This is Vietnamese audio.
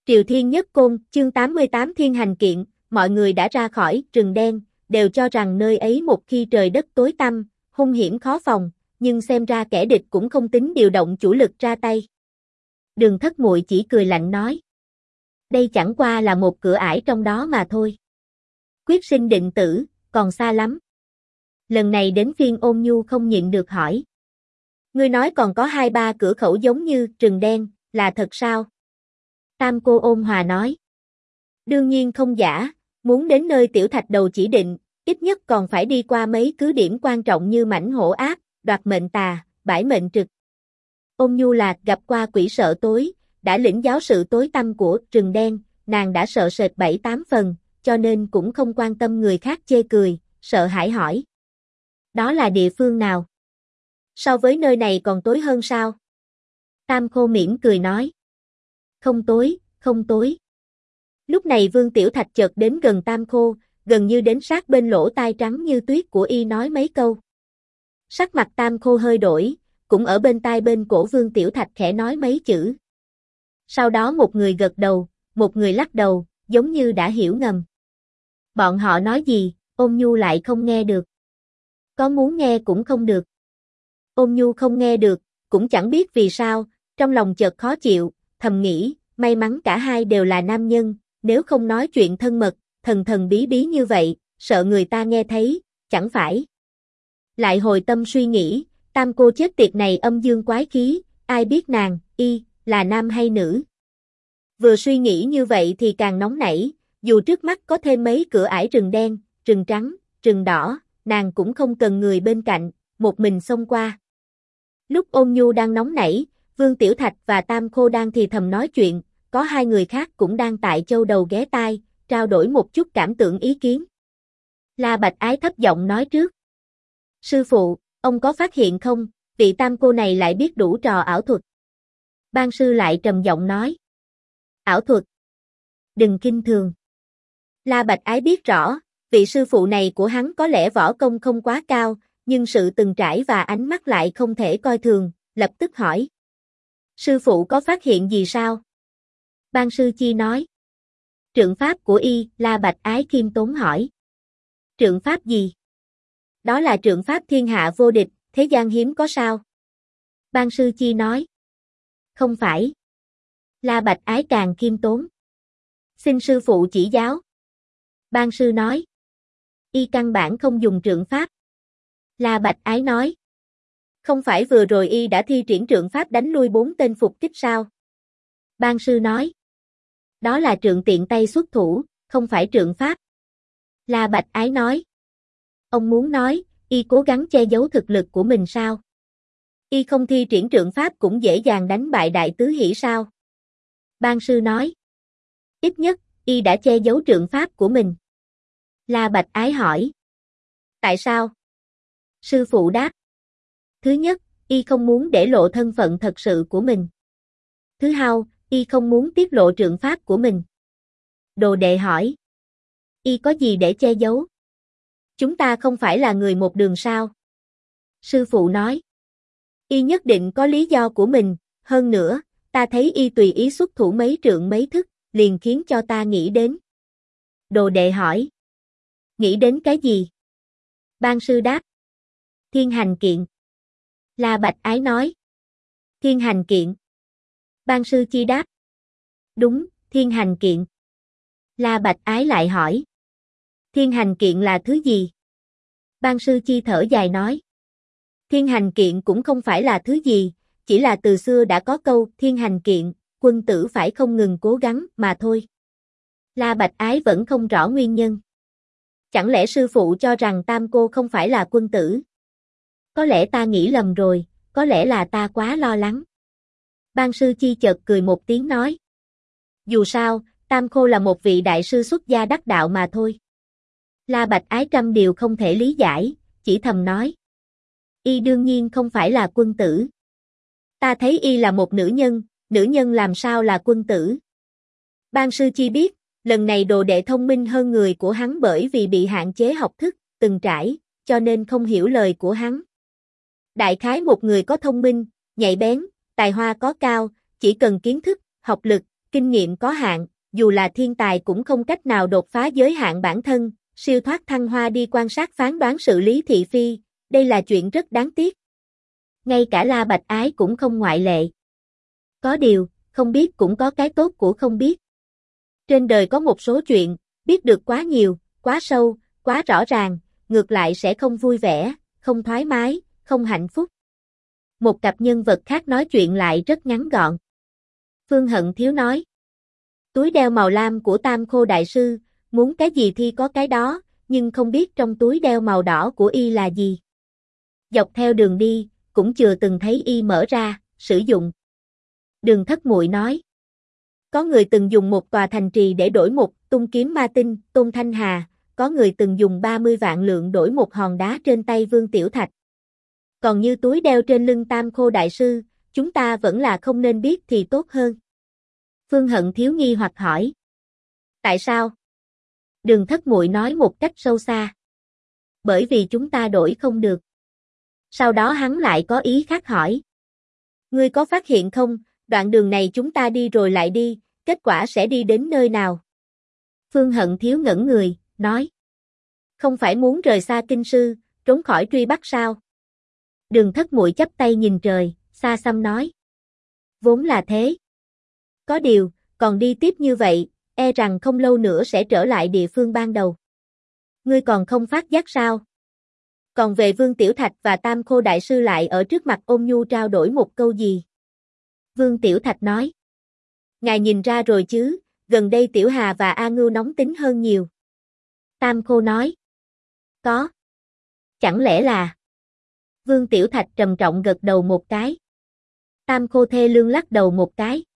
Triều Thiên Nhất Côn, chương 88 Thiên Hành Kiện, mọi người đã ra khỏi rừng đen, đều cho rằng nơi ấy một khi trời đất tối tăm, hung hiểm khó phòng, nhưng xem ra kẻ địch cũng không tính điều động chủ lực ra tay. Đường Thất Muội chỉ cười lạnh nói. Đây chẳng qua là một cửa ải trong đó mà thôi. Quyết sinh định tử, còn xa lắm. Lần này đến phiên Ôn Nhu không nhịn được hỏi. Ngươi nói còn có 2-3 cửa khẩu giống như rừng đen, là thật sao? Tam cô ôn hòa nói. Đương nhiên không giả, muốn đến nơi tiểu thạch đầu chỉ định, ít nhất còn phải đi qua mấy cứ điểm quan trọng như mảnh hổ ác, đoạt mệnh tà, bãi mệnh trực. Ôn Nhu Lạc gặp qua quỷ sợ tối, đã lĩnh giáo sự tối tăm của rừng đen, nàng đã sợ sệt 7-8 phần, cho nên cũng không quan tâm người khác chê cười, sợ hãi hỏi. Đó là địa phương nào? So với nơi này còn tối hơn sao? Tam Khô mỉm cười nói. Không tối, không tối. Lúc này Vương Tiểu Thạch chợt đến gần Tam Khô, gần như đến sát bên lỗ tai trắng như tuyết của y nói mấy câu. Sắc mặt Tam Khô hơi đổi, cũng ở bên tai bên cổ Vương Tiểu Thạch khẽ nói mấy chữ. Sau đó một người gật đầu, một người lắc đầu, giống như đã hiểu ngầm. Bọn họ nói gì, Ôn Nhu lại không nghe được. Có muốn nghe cũng không được. Ôn Nhu không nghe được, cũng chẳng biết vì sao, trong lòng chợt khó chịu, thầm nghĩ, may mắn cả hai đều là nam nhân, nếu không nói chuyện thân mật, thần thần bí bí như vậy, sợ người ta nghe thấy, chẳng phải. Lại hồi tâm suy nghĩ, Tam cô chết tiệt này âm dương quái khí, ai biết nàng, y, là nam hay nữ. Vừa suy nghĩ như vậy thì càng nóng nảy, dù trước mắt có thêm mấy cửa ải rừng đen, rừng trắng, rừng đỏ, nàng cũng không cần người bên cạnh, một mình xông qua. Lúc Ôn Nhu đang nóng nảy, Vương Tiểu Thạch và Tam Khô đang thì thầm nói chuyện, có hai người khác cũng đang tại châu đầu ghé tai, trao đổi một chút cảm tưởng ý kiến. La Bạch Ái thấp giọng nói trước. Sư phụ, ông có phát hiện không, vị Tam cô này lại biết đủ trò ảo thuật. Ban sư lại trầm giọng nói. Ảo thuật. Đừng kinh thường. La Bạch Ái biết rõ, vị sư phụ này của hắn có lẽ võ công không quá cao, nhưng sự từng trải và ánh mắt lại không thể coi thường, lập tức hỏi. Sư phụ có phát hiện gì sao? Ban sư chi nói. Trượng pháp của y, La Bạch Ái khiêm tốn hỏi. Trượng pháp gì? Đó là trượng pháp thiên hạ vô địch, thế gian hiếm có sao? Ban sư chi nói. Không phải. La Bạch Ái càng khiêm tốn. Xin sư phụ chỉ giáo. Ban sư nói. Y căn bản không dùng trượng pháp. La Bạch Ái nói. Không phải vừa rồi y đã thi triển trượng pháp đánh lui 4 tên phục kích sao? Ban sư nói. Đó là trượng tiện tay xuất thủ, không phải trượng pháp. La Bạch Ái nói. Ông muốn nói, y cố gắng che giấu thực lực của mình sao? Y không thi triển trượng pháp cũng dễ dàng đánh bại Đại Tứ Hỷ sao? Ban sư nói. Ít nhất, y đã che giấu trượng pháp của mình. La Bạch Ái hỏi. Tại sao? Sư phụ đáp. Thứ nhất, y không muốn để lộ thân phận thật sự của mình. Thứ hai, y không muốn tiết lộ trượng pháp của mình. Đồ đệ hỏi. Y có gì để che giấu? Chúng ta không phải là người một đường sao? Sư phụ nói. Y nhất định có lý do của mình, hơn nữa, ta thấy y tùy ý xuất thủ mấy trượng mấy thức, liền khiến cho ta nghĩ đến. Đồ đệ hỏi. Nghĩ đến cái gì? Ban sư đáp. Thiên hành kiện. La Bạch Ái nói. Thiên hành kiện. Ban sư chi đáp. Đúng, thiên hành kiện. La Bạch Ái lại hỏi. Thiên hành kiện là thứ gì? Ban sư chi thở dài nói. Thiên hành kiện cũng không phải là thứ gì, chỉ là từ xưa đã có câu thiên hành kiện, quân tử phải không ngừng cố gắng mà thôi. La Bạch Ái vẫn không rõ nguyên nhân. Chẳng lẽ sư phụ cho rằng Tam cô không phải là quân tử? Có lẽ ta nghĩ lầm rồi, có lẽ là ta quá lo lắng. Ban sư chi chợt cười một tiếng nói. Dù sao, Tam Khô là một vị đại sư xuất gia đắc đạo mà thôi. La Bạch Ái trăm điều không thể lý giải, chỉ thầm nói. Y đương nhiên không phải là quân tử. Ta thấy y là một nữ nhân làm sao là quân tử? Ban sư chi biết, lần này đồ đệ thông minh hơn người của hắn bởi vì bị hạn chế học thức, từng trải, cho nên không hiểu lời của hắn. Đại khái một người có thông minh, nhạy bén, tài hoa có cao, chỉ cần kiến thức, học lực, kinh nghiệm có hạn, dù là thiên tài cũng không cách nào đột phá giới hạn bản thân, siêu thoát thăng hoa đi quan sát phán đoán sự lý thị phi, đây là chuyện rất đáng tiếc. Ngay cả La Bạch Ái cũng không ngoại lệ. Có điều, không biết cũng có cái tốt của không biết. Trên đời có một số chuyện, biết được quá nhiều, quá sâu, quá rõ ràng, ngược lại sẽ không vui vẻ, không thoải mái, không hạnh phúc. Một cặp nhân vật khác nói chuyện lại rất ngắn gọn. Phương Hận Thiếu nói. Túi đeo màu lam của Tam Khô Đại Sư, muốn cái gì thì có cái đó, nhưng không biết trong túi đeo màu đỏ của y là gì. Dọc theo đường đi, cũng chưa từng thấy y mở ra, sử dụng. Đường Thất Muội nói. Có người từng dùng một tòa thành trì để đổi một tung kiếm ma tinh, Tôn Thanh Hà, có người từng dùng 30 vạn lượng đổi một hòn đá trên tay Vương Tiểu Thạch. Còn như túi đeo trên lưng Tam Khô Đại Sư, chúng ta vẫn là không nên biết thì tốt hơn. Phương Hận Thiếu nghi hoặc hỏi. Tại sao? Đường Thất Muội nói một cách sâu xa. Bởi vì chúng ta đổi không được. Sau đó hắn lại có ý khác hỏi. Ngươi có phát hiện không, đoạn đường này chúng ta đi rồi lại đi, kết quả sẽ đi đến nơi nào? Phương Hận Thiếu ngẩn người, nói. Không phải muốn rời xa kinh sư, trốn khỏi truy bắt sao? Đường Thất Muội chắp tay nhìn trời, xa xăm nói. Vốn là thế. Có điều, còn đi tiếp như vậy, e rằng không lâu nữa sẽ trở lại địa phương ban đầu. Ngươi còn không phát giác sao? Còn về Vương Tiểu Thạch và Tam Khô Đại Sư lại ở trước mặt ôn nhu trao đổi một câu gì? Vương Tiểu Thạch nói. Ngài nhìn ra rồi chứ, gần đây Tiểu Hà và A Ngưu nóng tính hơn nhiều. Tam Khô nói. Có. Chẳng lẽ là... Vương Tiểu Thạch trầm trọng gật đầu một cái. Tam Khô thê lương lắc đầu một cái.